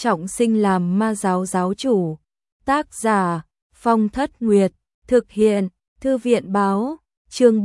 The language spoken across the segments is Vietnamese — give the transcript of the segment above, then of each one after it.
trọng sinh làm ma giáo giáo chủ. Tác giả Phong Thất Nguyệt, thực hiện Thư viện báo, chương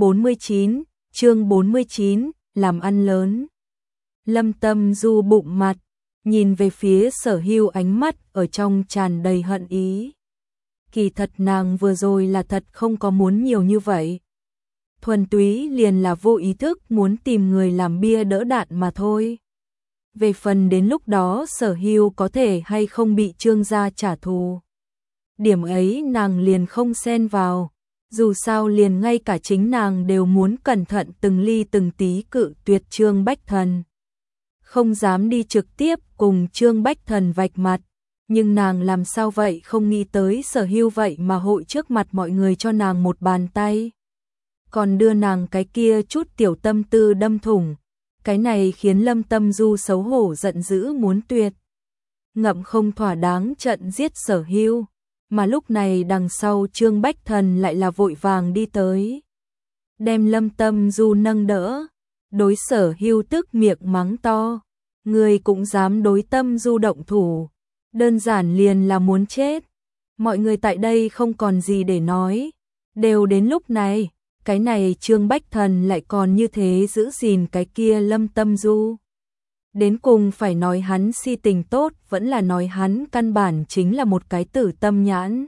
49, làm ăn lớn. Lâm Tâm Du bụng mặt, nhìn về phía Sở Hưu, ánh mắt ở trong tràn đầy hận ý. Kỳ thật nàng vừa rồi là thật không có muốn nhiều như vậy. Thuần túy liền là vô ý thức muốn tìm người làm bia đỡ đạn mà thôi. Về phần đến lúc đó Sở Hưu có thể hay không bị Trương gia trả thù, điểm ấy nàng liền không xen vào. Dù sao liền ngay cả chính nàng đều muốn cẩn thận từng ly từng tí cự tuyệt Trương Bách Thần. Không dám đi trực tiếp cùng Trương Bách Thần vạch mặt, nhưng nàng làm sao vậy không nghĩ tới Sở Hưu vậy mà hội trước mặt mọi người cho nàng một bàn tay. Còn đưa nàng cái kia chút tiểu tâm tư đâm thủng. Cái này khiến Lâm Tâm Du xấu hổ giận dữ muốn tuyệt. Ngậm không thỏa đáng trận giết Sở Hưu. Mà lúc này đằng sau Trương Bách Thần lại là vội vàng đi tới, đem Lâm Tâm Du nâng đỡ, đối Sở Hưu tức miệng mắng to, người cũng dám đối Tâm Du động thủ, đơn giản liền là muốn chết. Mọi người tại đây không còn gì để nói, đều đến lúc này, cái này Trương Bách Thần lại còn như thế giữ gìn cái kia Lâm Tâm Du. Đến cùng phải nói hắn si tình tốt, vẫn là nói hắn căn bản chính là một cái tử tâm nhãn.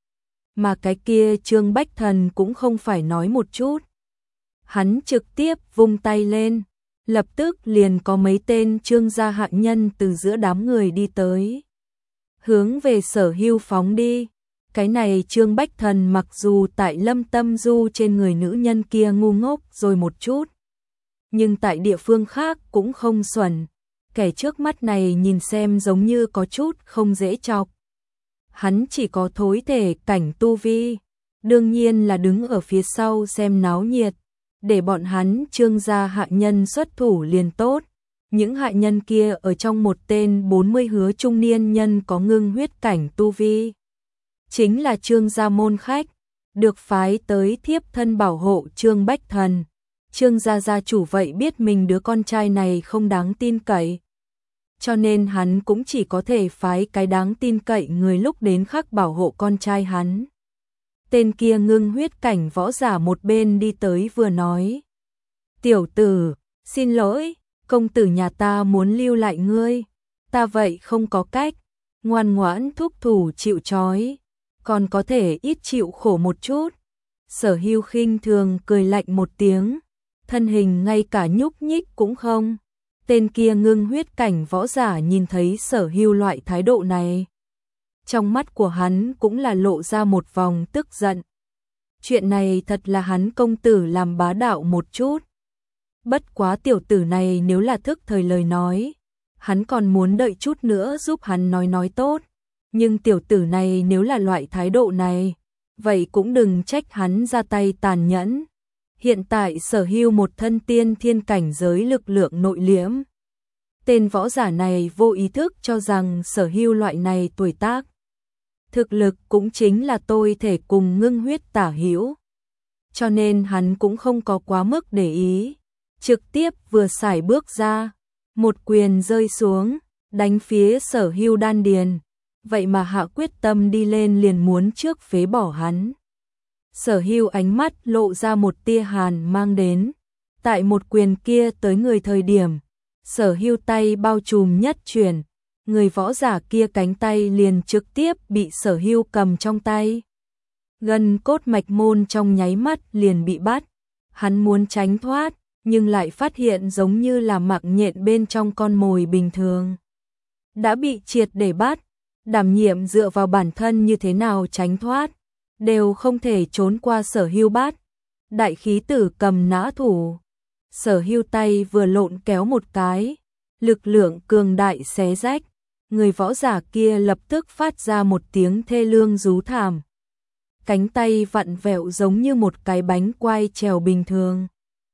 Mà cái kia Trương Bách Thần cũng không phải nói một chút. Hắn trực tiếp vung tay lên, lập tức liền có mấy tên Trương gia hạ nhân từ giữa đám người đi tới, hướng về Sở Hưu phóng đi. Cái này Trương Bách Thần mặc dù tại Lâm Tâm Du trên người nữ nhân kia ngu ngốc rồi một chút, nhưng tại địa phương khác cũng không xuẩn. Kẻ trước mắt này nhìn xem giống như có chút không dễ chọc. Hắn chỉ có thối thể cảnh tu vi, đương nhiên là đứng ở phía sau xem náo nhiệt, để bọn hắn Trương gia hạ nhân xuất thủ liền tốt. Những hạ nhân kia ở trong một tên 40 hứa trung niên nhân có ngưng huyết cảnh tu vi, chính là Trương gia môn khách, được phái tới thiếp thân bảo hộ Trương Bách Thần. Trương gia gia chủ vậy biết mình đứa con trai này không đáng tin cậy, cho nên hắn cũng chỉ có thể phái cái đáng tin cậy người lúc đến khắc bảo hộ con trai hắn. Tên kia ngưng huyết cảnh võ giả một bên đi tới vừa nói, tiểu tử, xin lỗi, công tử nhà ta muốn lưu lại ngươi, ta vậy không có cách, ngoan ngoãn thúc thủ chịu trói, còn có thể ít chịu khổ một chút. Sở Hưu khinh thường cười lạnh một tiếng, thân hình ngay cả nhúc nhích cũng không. Tên kia ngưng huyết cảnh võ giả nhìn thấy Sở Hưu loại thái độ này, trong mắt của hắn cũng là lộ ra một vòng tức giận. Chuyện này thật là hắn công tử làm bá đạo một chút. Bất quá tiểu tử này nếu là thức thời lời nói, hắn còn muốn đợi chút nữa giúp hắn nói tốt. Nhưng tiểu tử này nếu là loại thái độ này, vậy cũng đừng trách hắn ra tay tàn nhẫn. Hiện tại Sở Hưu một thân tiên thiên cảnh giới lực lượng nội liễm. Tên võ giả này vô ý thức cho rằng Sở Hưu loại này tuổi tác, thực lực cũng chính là tôi thể cùng ngưng huyết tả hữu. Cho nên hắn cũng không có quá mức để ý. Trực tiếp vừa sải bước ra, một quyền rơi xuống, đánh phía Sở Hưu đan điền. Vậy mà hạ quyết tâm đi lên liền muốn trước phế bỏ hắn. Sở Hưu ánh mắt lộ ra một tia hàn mang đến. Tại một quyền kia tới người thời điểm, Sở Hưu tay bao trùm nhất chuyển, người võ giả kia cánh tay liền trực tiếp bị Sở Hưu cầm trong tay. Gân cốt mạch môn trong nháy mắt liền bị bắt. Hắn muốn tránh thoát, nhưng lại phát hiện giống như là mặc nhện bên trong con mồi bình thường, đã bị triệt để bắt. Đảm nhiệm dựa vào bản thân như thế nào tránh thoát, đều không thể trốn qua Sở Hưu bắt. Đại khí tử cầm nã thủ, Sở Hưu tay vừa lộn kéo một cái, lực lượng cường đại xé rách, người võ giả kia lập tức phát ra một tiếng thê lương rú thảm. Cánh tay vặn vẹo giống như một cái bánh quai trèo bình thường,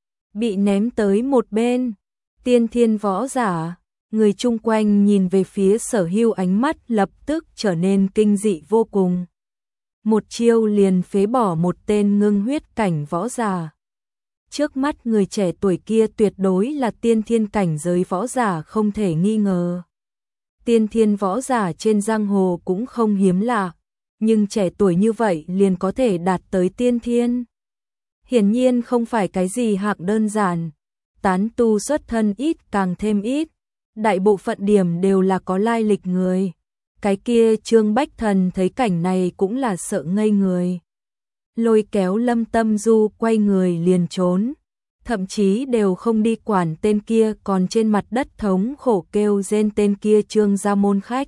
bị ném tới một bên. Tiên thiên võ giả, người chung quanh nhìn về phía Sở Hưu ánh mắt lập tức trở nên kinh dị vô cùng. Một chiêu liền phế bỏ một tên ngưng huyết cảnh võ giả. Trước mắt người trẻ tuổi kia tuyệt đối là tiên thiên cảnh giới võ giả không thể nghi ngờ. tiên thiên võ giả trên giang hồ cũng không hiếm lạ, nhưng trẻ tuổi như vậy liền có thể đạt tới tiên thiên. Hiển nhiên không phải cái gì hạng đơn giản, tán tu xuất thân ít càng thêm ít, đại bộ phận điểm đều là có lai lịch người. Cái kia Trương Bách Thần thấy cảnh này cũng là sợ ngây người. Lôi kéo Lâm Tâm Du quay người liền trốn, thậm chí đều không đi quản tên kia còn trên mặt đất thống khổ kêu rên tên kia Trương gia môn khách.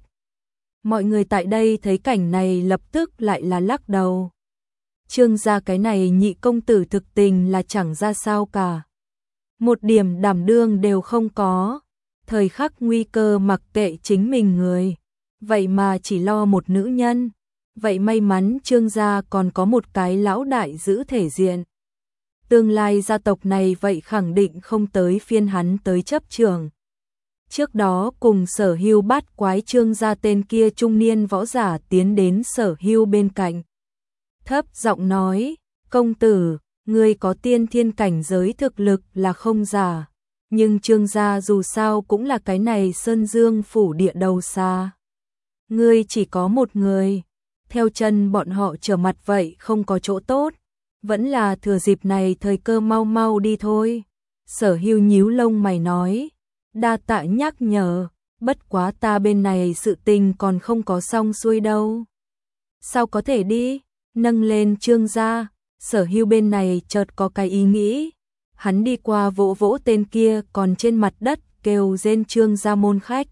Mọi người tại đây thấy cảnh này lập tức lại là lắc đầu. Trương gia cái này nhị công tử thực tình là chẳng ra sao cả. Một điểm đảm đương đều không có, thời khắc nguy cơ mặc kệ chính mình người, vậy mà chỉ lo một nữ nhân. Vậy may mắn Trương gia còn có một cái lão đại giữ thể diện. Tương lai gia tộc này vậy khẳng định không tới phiên hắn tới chấp trường. Trước đó cùng Sở Hưu bắt quái Trương gia tên kia trung niên võ giả tiến đến Sở Hưu bên cạnh. Thấp giọng nói, công tử, ngươi có tiên thiên cảnh giới thực lực là không giả, nhưng Trương gia dù sao cũng là cái này Sơn Dương phủ địa đầu xa. Ngươi chỉ có một người, theo chân bọn họ trở mặt vậy không có chỗ tốt, vẫn là thừa dịp này thời cơ mau mau đi thôi. Sở Hưu nhíu lông mày nói, đa tạ nhắc nhở, bất quá ta bên này sự tình còn không có xong xuôi đâu. Sao có thể đi? Nâng lên Trương gia, Sở Hưu bên này chợt có cái ý nghĩ. Hắn đi qua vỗ vỗ tên kia còn trên mặt đất kêu rên Trương gia môn khách.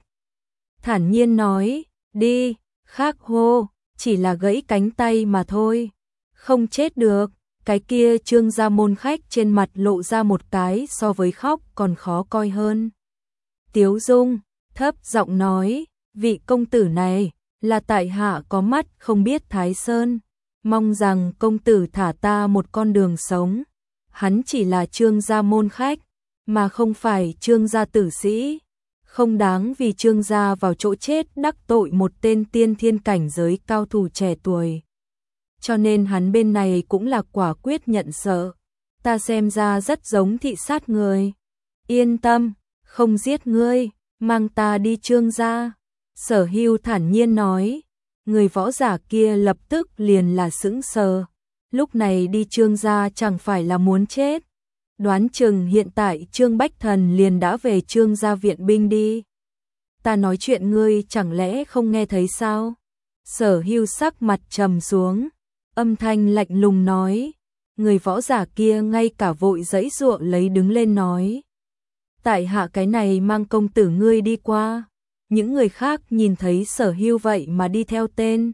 Thản nhiên nói, đi, khác hô, chỉ là gãy cánh tay mà thôi. Không chết được, cái kia Trương gia môn khách trên mặt lộ ra một cái so với khóc còn khó coi hơn. Tiếu dung, thấp giọng nói, vị công tử này, là tại hạ có mắt không biết Thái Sơn. Mong rằng công tử thả ta một con đường sống. Hắn chỉ là Trương gia môn khách, mà không phải Trương gia tử sĩ. Không đáng vì Trương gia vào chỗ chết đắc tội một tên tiên thiên cảnh giới cao thủ trẻ tuổi. Cho nên hắn bên này cũng là quả quyết nhận sợ. Ta xem ra rất giống thị sát người. Yên tâm, không giết ngươi, mang ta đi Trương gia. Sở Hưu thản nhiên nói. Người võ giả kia lập tức liền là sững sờ. Lúc này đi Trương gia chẳng phải là muốn chết. Đoán chừng hiện tại Trương Bách Thần liền đã về Trương gia viện binh đi. Ta nói chuyện ngươi chẳng lẽ không nghe thấy sao? Sở Hưu sắc mặt trầm xuống, âm thanh lạnh lùng nói. Người võ giả kia ngay cả vội giãy giụa lấy đứng lên nói. Tại hạ cái này mang công tử ngươi đi qua. Những người khác nhìn thấy Sở Hưu vậy mà đi theo tên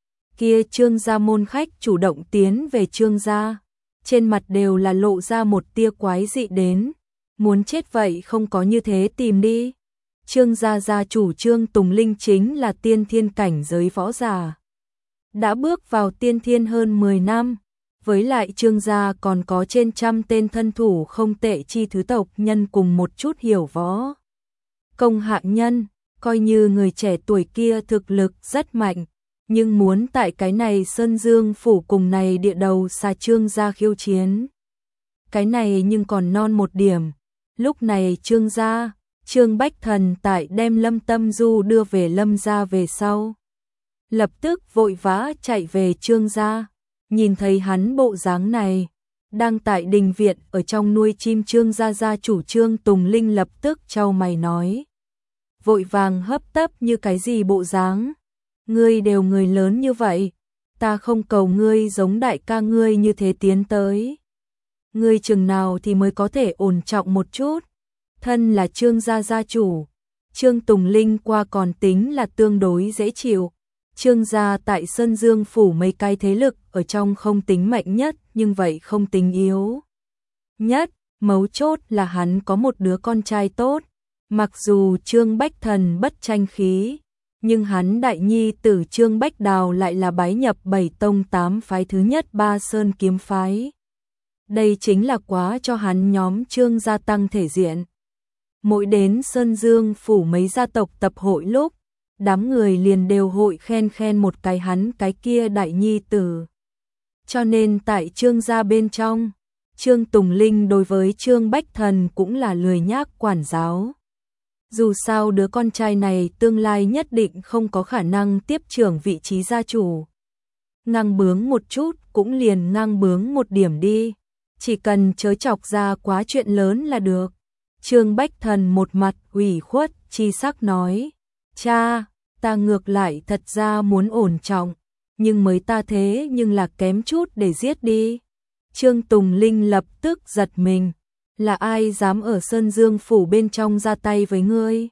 kia Trương gia môn khách chủ động tiến về Trương gia, trên mặt đều là lộ ra một tia quái dị đến, muốn chết vậy không có như thế tìm đi. Trương gia gia chủ Trương Tùng Linh chính là tiên thiên cảnh giới võ giả, đã bước vào tiên thiên hơn 10 năm, với lại Trương gia còn có trên 100 tên thân thủ không tệ chi thứ tộc nhân cùng một chút hiểu võ công hạng nhân. Coi như người trẻ tuổi kia thực lực rất mạnh, nhưng muốn tại cái này Sơn Dương phủ cùng này địa đầu xa Trương gia khiêu chiến. Cái này nhưng còn non một điểm. Lúc này Trương gia, Trương Bách Thần tại đem Lâm Tâm Du đưa về Lâm gia về sau. Lập tức vội vã chạy về Trương gia, nhìn thấy hắn bộ dáng này, đang tại đình viện ở trong nuôi chim Trương gia gia chủ Trương Tùng Linh lập tức chau mày nói. Vội vàng hấp tấp như cái gì bộ dáng. Ngươi đều người lớn như vậy, ta không cầu ngươi giống đại ca ngươi như thế tiến tới. Ngươi chừng nào thì mới có thể ổn trọng một chút. Thân là Trương gia gia chủ, Trương Tùng Linh qua còn tính là tương đối dễ chịu. Trương gia tại Sơn Dương phủ mấy cái thế lực ở trong không tính mạnh nhất nhưng vậy không tính yếu nhất. Mấu chốt là hắn có một đứa con trai tốt. Mặc dù Trương Bách Thần bất tranh khí, nhưng hắn đại nhi tử Trương Bách Đào lại là bái nhập 7 tông 8 phái thứ nhất Ba Sơn kiếm phái. Đây chính là quá cho hắn nhóm Trương gia tăng thể diện. Mỗi đến Sơn Dương phủ mấy gia tộc tập hội lúc, đám người liền đều hội khen một cái hắn cái kia đại nhi tử. Cho nên tại Trương gia bên trong, Trương Tùng Linh đối với Trương Bách Thần cũng là lười nhác quản giáo. Dù sao đứa con trai này tương lai nhất định không có khả năng tiếp trưởng vị trí gia chủ. Ngang bướng một chút cũng liền ngang bướng một điểm đi, chỉ cần chớ chọc ra quá chuyện lớn là được. Trương Bách Thần một mặt ủy khuất chi sắc nói, cha, ta ngược lại thật ra muốn ổn trọng, nhưng mới ta thế nhưng là kém chút để giết đi. Trương Tùng Linh lập tức giật mình, là ai dám ở Sơn Dương phủ bên trong ra tay với ngươi?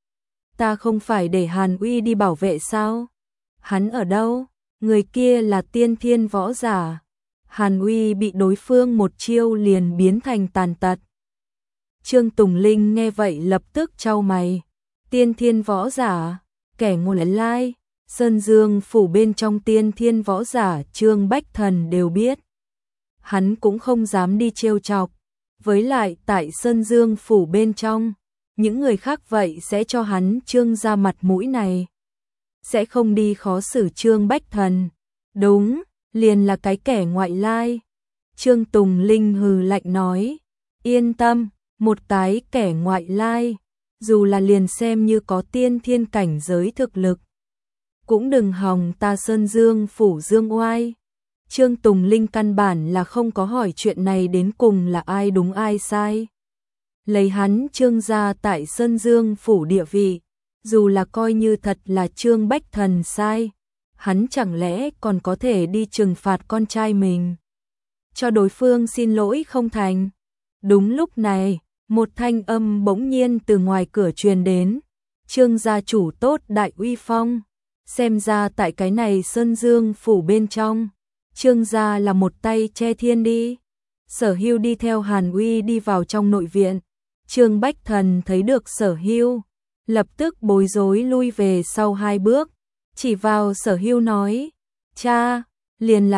Ta không phải để Hàn Uy đi bảo vệ sao? Hắn ở đâu? Người kia là tiên thiên võ giả. Hàn Uy bị đối phương một chiêu liền biến thành tàn tật. Trương Tùng Linh nghe vậy lập tức chau mày. Tiên thiên võ giả, kẻ ngoại lai, Sơn Dương phủ bên trong tiên thiên võ giả Trương Bách Thần đều biết. Hắn cũng không dám đi trêu chọc. Với lại tại Sơn Dương phủ bên trong, những người khác vậy sẽ cho hắn Trương ra mặt mũi này. Sẽ không đi khó xử Trương Bách Thần. Đúng, liền là cái kẻ ngoại lai. Trương Tùng Linh hừ lạnh nói, yên tâm, một cái kẻ ngoại lai, dù là liền xem như có tiên thiên cảnh giới thực lực, cũng đừng hòng ta Sơn Dương phủ dương oai. Trương Tùng Linh căn bản là không có hỏi chuyện này đến cùng là ai đúng ai sai. Lấy hắn Trương gia tại Sơn Dương phủ địa vị, dù là coi như thật là Trương Bách Thần sai, hắn chẳng lẽ còn có thể đi trừng phạt con trai mình, cho đối phương xin lỗi không thành. Đúng lúc này, một thanh âm bỗng nhiên từ ngoài cửa truyền đến, Trương gia chủ tốt đại uy phong, xem ra tại cái này Sơn Dương phủ bên trong, Trương gia là một tay che thiên đi. Sở Hưu đi theo Hàn Uy đi vào trong nội viện. Trương Bách Thần thấy được Sở Hưu, lập tức bối rối lui về sau 2 bước, chỉ vào Sở Hưu nói, cha, liền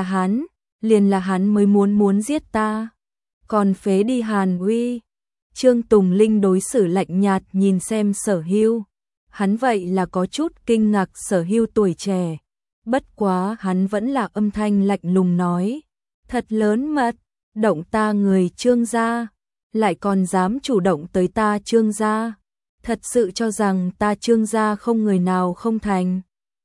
là hắn mới muốn giết ta, còn phế đi Hàn Uy. Trương Tùng Linh đối xử lạnh nhạt nhìn xem Sở Hưu, hắn vậy là có chút kinh ngạc Sở Hưu tuổi trẻ. Bất quá hắn vẫn là âm thanh lạnh lùng nói, thật lớn mật, động ta người Trương gia, lại còn dám chủ động tới ta Trương gia, thật sự cho rằng ta Trương gia không người nào không thành.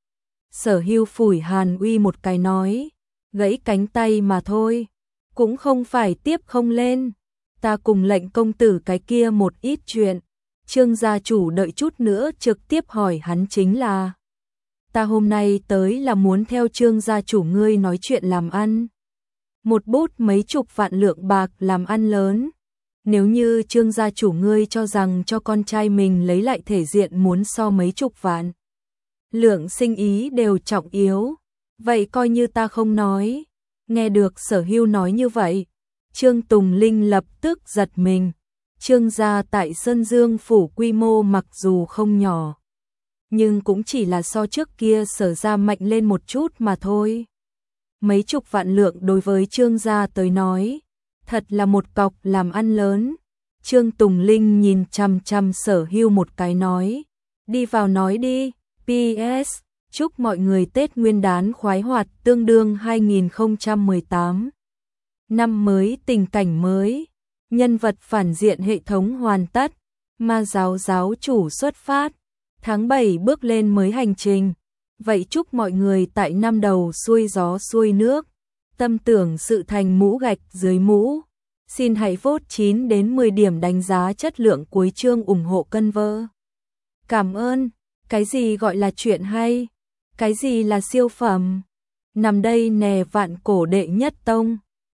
Sở Hưu phủi Hàn Uy một cái nói, gãy cánh tay mà thôi, cũng không phải tiếp không lên, ta cùng lệnh công tử cái kia một ít chuyện. Trương gia chủ đợi chút nữa trực tiếp hỏi hắn chính là, ta hôm nay tới là muốn theo Trương gia chủ ngươi nói chuyện làm ăn. Một bút mấy chục vạn lượng bạc làm ăn lớn. Nếu như Trương gia chủ ngươi cho rằng cho con trai mình lấy lại thể diện muốn so mấy chục vạn lượng sinh ý đều trọng yếu, vậy coi như ta không nói. Nghe được Sở Hưu nói như vậy, Trương Tùng Linh lập tức giật mình. Trương gia tại Sơn Dương phủ quy mô mặc dù không nhỏ, nhưng cũng chỉ là so trước kia Sở gia mạnh lên một chút mà thôi. Mấy chục vạn lượng đối với Trương gia tới nói, thật là một cọc làm ăn lớn. Trương Tùng Linh nhìn chằm chằm Sở Hưu một cái nói, đi vào nói đi. PS, chúc mọi người Tết Nguyên đán khoái hoạt tương đương 2018. Năm mới tình cảnh mới, nhân vật phản diện hệ thống hoàn tất, ma giáo giáo chủ xuất phát, tháng 7 bước lên mới hành trình. Vậy chúc mọi người tại năm đầu xuôi gió xuôi nước, tâm tưởng sự thành mũ gạch dưới mũ. Xin hãy vote 9 đến 10 điểm đánh giá chất lượng cuối chương ủng hộ cân vơ. Cảm ơn. Cái gì gọi là chuyện hay? Cái gì là siêu phẩm? Nằm đây nè vạn cổ đệ nhất tông.